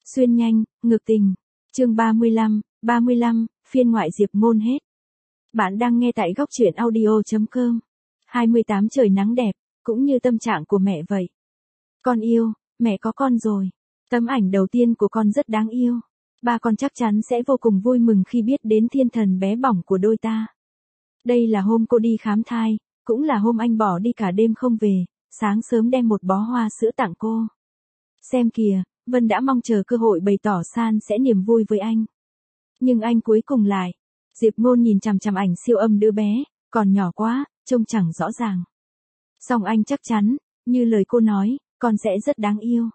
Xuyên nhanh, ngược tình. Chương 35, phiên ngoại Diệp Ngôn hết. Bạn đang nghe tại góc truyện audio.com. 28 trời nắng đẹp, cũng như tâm trạng của mẹ vậy. Con yêu, mẹ có con rồi. Tấm ảnh đầu tiên của con rất đáng yêu. Ba con chắc chắn sẽ vô cùng vui mừng khi biết đến thiên thần bé bỏng của đôi ta. Đây là hôm cô đi khám thai, cũng là hôm anh bỏ đi cả đêm không về, sáng sớm đem một bó hoa sữa tặng cô. Xem kìa, Vân đã mong chờ cơ hội bày tỏ san sẻ niềm vui với anh. Nhưng anh cuối cùng lại. Diệp Ngôn nhìn chằm chằm ảnh siêu âm đứa bé, còn nhỏ quá, trông chẳng rõ ràng. Song anh chắc chắn, như lời cô nói, con sẽ rất đáng yêu.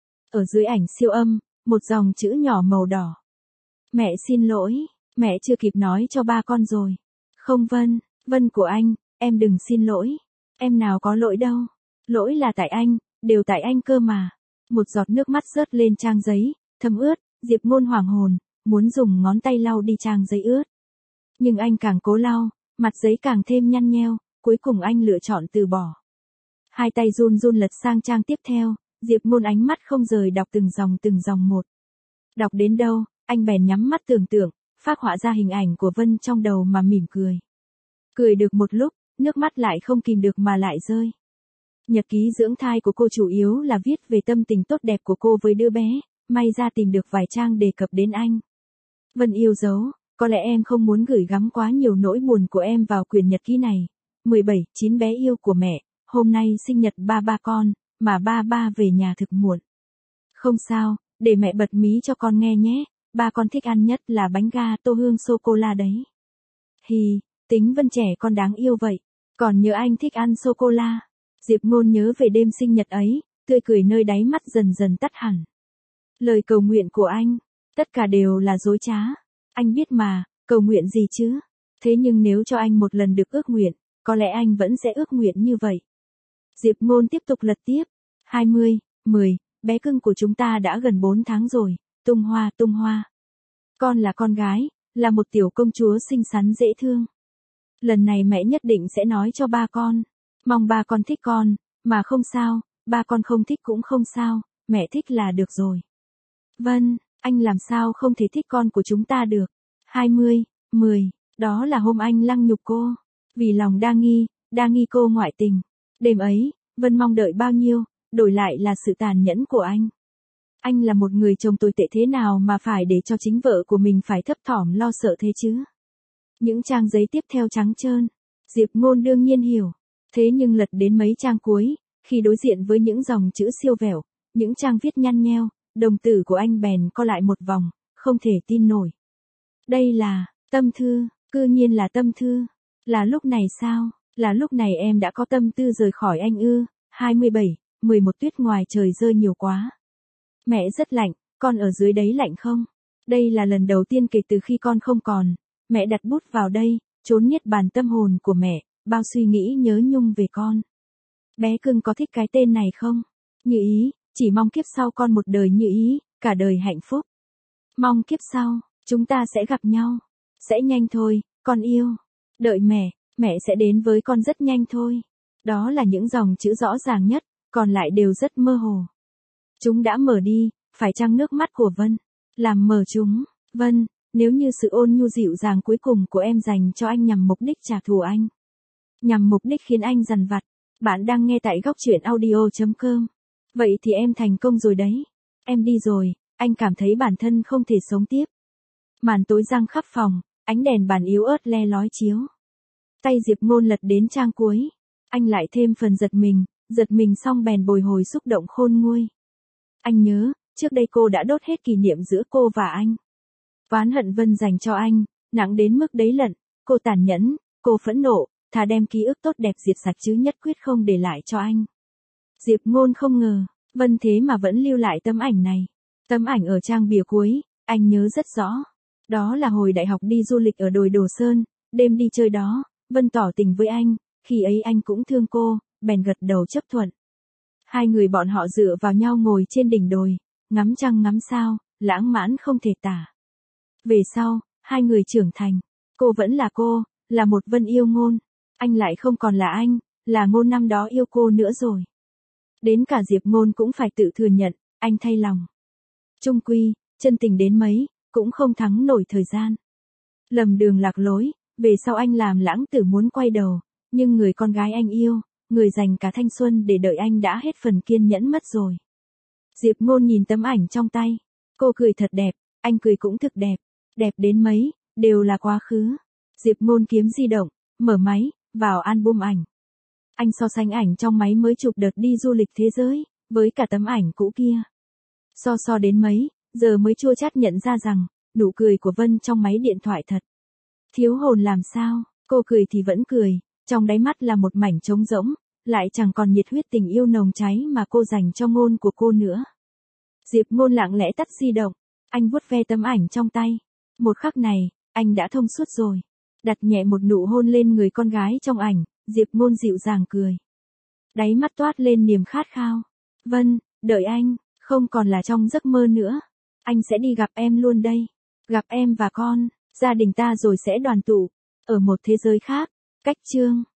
Ở dưới ảnh siêu âm, một dòng chữ nhỏ màu đỏ. Mẹ xin lỗi, mẹ chưa kịp nói cho ba con rồi. Không Vân, Vân của anh, em đừng xin lỗi. Em nào có lỗi đâu. Lỗi là tại anh, đều tại anh cơ mà. Một giọt nước mắt rớt lên trang giấy, thấm ướt, Diệp Ngôn hoảng hồn, muốn dùng ngón tay lau đi trang giấy ướt. Nhưng anh càng cố lau, mặt giấy càng thêm nhăn nheo, cuối cùng anh lựa chọn từ bỏ. Hai tay run run lật sang trang tiếp theo, Diệp Ngôn ánh mắt không rời đọc từng dòng một. Đọc đến đâu, anh bèn nhắm mắt tưởng tượng, phác họa ra hình ảnh của Vân trong đầu mà mỉm cười. Cười được một lúc, nước mắt lại không kìm được mà lại rơi. Nhật ký dưỡng thai của cô chủ yếu là viết về tâm tình tốt đẹp của cô với đứa bé, may ra tìm được vài trang đề cập đến anh. Vân yêu dấu, có lẽ em không muốn gửi gắm quá nhiều nỗi buồn của em vào quyển nhật ký này. 17/9 bé yêu của mẹ, hôm nay sinh nhật ba con, mà ba về nhà thực muộn. Không sao, để mẹ bật mí cho con nghe nhé, ba con thích ăn nhất là bánh ga tô hương sô-cô-la đấy. Hì, tính Vân trẻ con đáng yêu vậy, còn nhớ anh thích ăn sô-cô-la. Diệp Ngôn nhớ về đêm sinh nhật ấy, tươi cười nơi đáy mắt dần dần tắt hẳn. Lời cầu nguyện của anh, tất cả đều là dối trá. Anh biết mà, cầu nguyện gì chứ? Thế nhưng nếu cho anh một lần được ước nguyện, có lẽ anh vẫn sẽ ước nguyện như vậy. Diệp Ngôn tiếp tục lật tiếp. 10, bé cưng của chúng ta đã gần 4 tháng rồi, tung hoa. Con là con gái, là một tiểu công chúa xinh xắn dễ thương. Lần này mẹ nhất định sẽ nói cho ba con. Mong ba con thích con, mà không sao, ba con không thích cũng không sao, mẹ thích là được rồi. Vân, anh làm sao không thể thích con của chúng ta được. 10, đó là hôm anh lăng nhục cô. Vì lòng đa nghi cô ngoại tình. Đêm ấy, Vân mong đợi bao nhiêu, đổi lại là sự tàn nhẫn của anh. Anh là một người chồng tồi tệ thế nào mà phải để cho chính vợ của mình phải thấp thỏm lo sợ thế chứ? Những trang giấy tiếp theo trắng trơn. Diệp Ngôn đương nhiên hiểu. Thế nhưng lật đến mấy trang cuối, khi đối diện với những dòng chữ siêu vẹo, những trang viết nhăn nheo, đồng tử của anh bèn co lại một vòng, không thể tin nổi. Đây là tâm thư, cư nhiên là tâm thư. Là lúc này sao? Là lúc này em đã có tâm tư rời khỏi anh ư? 11 tuyết ngoài trời rơi nhiều quá. Mẹ rất lạnh, con ở dưới đấy lạnh không? Đây là lần đầu tiên kể từ khi con không còn. Mẹ đặt bút vào đây, chốn niết bàn tâm hồn của mẹ, bao suy nghĩ nhớ nhung về con. Bé cưng có thích cái tên này không? Như ý, chỉ mong kiếp sau con một đời như ý, cả đời hạnh phúc. Mong kiếp sau, chúng ta sẽ gặp nhau. Sẽ nhanh thôi, con yêu. Đợi mẹ sẽ đến với con rất nhanh thôi. Đó là những dòng chữ rõ ràng nhất, còn lại đều rất mơ hồ. Chúng đã mở đi, phải chăng nước mắt của Vân làm mở chúng? Vân, nếu như sự ôn nhu dịu dàng cuối cùng của em dành cho anh nhằm mục đích trả thù anh, nhằm mục đích khiến anh dằn vặt. Bạn đang nghe tại góc truyện audio.com. Vậy thì em thành công rồi đấy. Em đi rồi, anh cảm thấy bản thân không thể sống tiếp. Màn tối giăng khắp phòng, ánh đèn bàn yếu ớt le lói chiếu. Tay Diệp Ngôn lật đến trang cuối. Anh lại thêm phần giật mình xong bèn bồi hồi xúc động khôn nguôi. Anh nhớ, trước đây cô đã đốt hết kỷ niệm giữa cô và anh. Oán hận Vân dành cho anh, nặng đến mức đấy lận, cô tàn nhẫn, cô phẫn nộ, thà đem ký ức tốt đẹp diệt sạch chứ nhất quyết không để lại cho anh. Diệp Ngôn không ngờ, Vân thế mà vẫn lưu lại tấm ảnh này. Tấm ảnh ở trang bìa cuối, anh nhớ rất rõ. Đó là hồi đại học đi du lịch ở đồi Đồ Sơn, đêm đi chơi đó, Vân tỏ tình với anh, khi ấy anh cũng thương cô, bèn gật đầu chấp thuận. Hai người bọn họ dựa vào nhau ngồi trên đỉnh đồi, ngắm trăng ngắm sao, lãng mạn không thể tả. Về sau, hai người trưởng thành, cô vẫn là cô, là một Vân yêu Ngôn, anh lại không còn là anh, là Ngôn năm đó yêu cô nữa rồi. Đến cả Diệp Ngôn cũng phải tự thừa nhận, anh thay lòng. Chung quy, chân tình đến mấy, cũng không thắng nổi thời gian. Lầm đường lạc lối, về sau anh làm lãng tử muốn quay đầu, nhưng người con gái anh yêu, người dành cả thanh xuân để đợi anh đã hết phần kiên nhẫn mất rồi. Diệp Ngôn nhìn tấm ảnh trong tay, cô cười thật đẹp, anh cười cũng thực đẹp, đẹp đến mấy, đều là quá khứ. Diệp Ngôn kiếm di động, mở máy, vào album ảnh. Anh so sánh ảnh trong máy mới chụp đợt đi du lịch thế giới, với cả tấm ảnh cũ kia. So đến mấy, giờ mới chua chát nhận ra rằng, nụ cười của Vân trong máy điện thoại thật thiếu hồn làm sao, cô cười thì vẫn cười, trong đáy mắt là một mảnh trống rỗng, lại chẳng còn nhiệt huyết tình yêu nồng cháy mà cô dành cho Ngôn của cô nữa. Diệp Ngôn lặng lẽ tắt di động, anh vuốt ve tấm ảnh trong tay. Một khắc này, anh đã thông suốt rồi. Đặt nhẹ một nụ hôn lên người con gái trong ảnh, Diệp Ngôn dịu dàng cười. Đáy mắt toát lên niềm khát khao. Vân, đợi anh, không còn là trong giấc mơ nữa. Anh sẽ đi gặp em luôn đây. Gặp em và con, gia đình ta rồi sẽ đoàn tụ. Ở một thế giới khác. Cách chương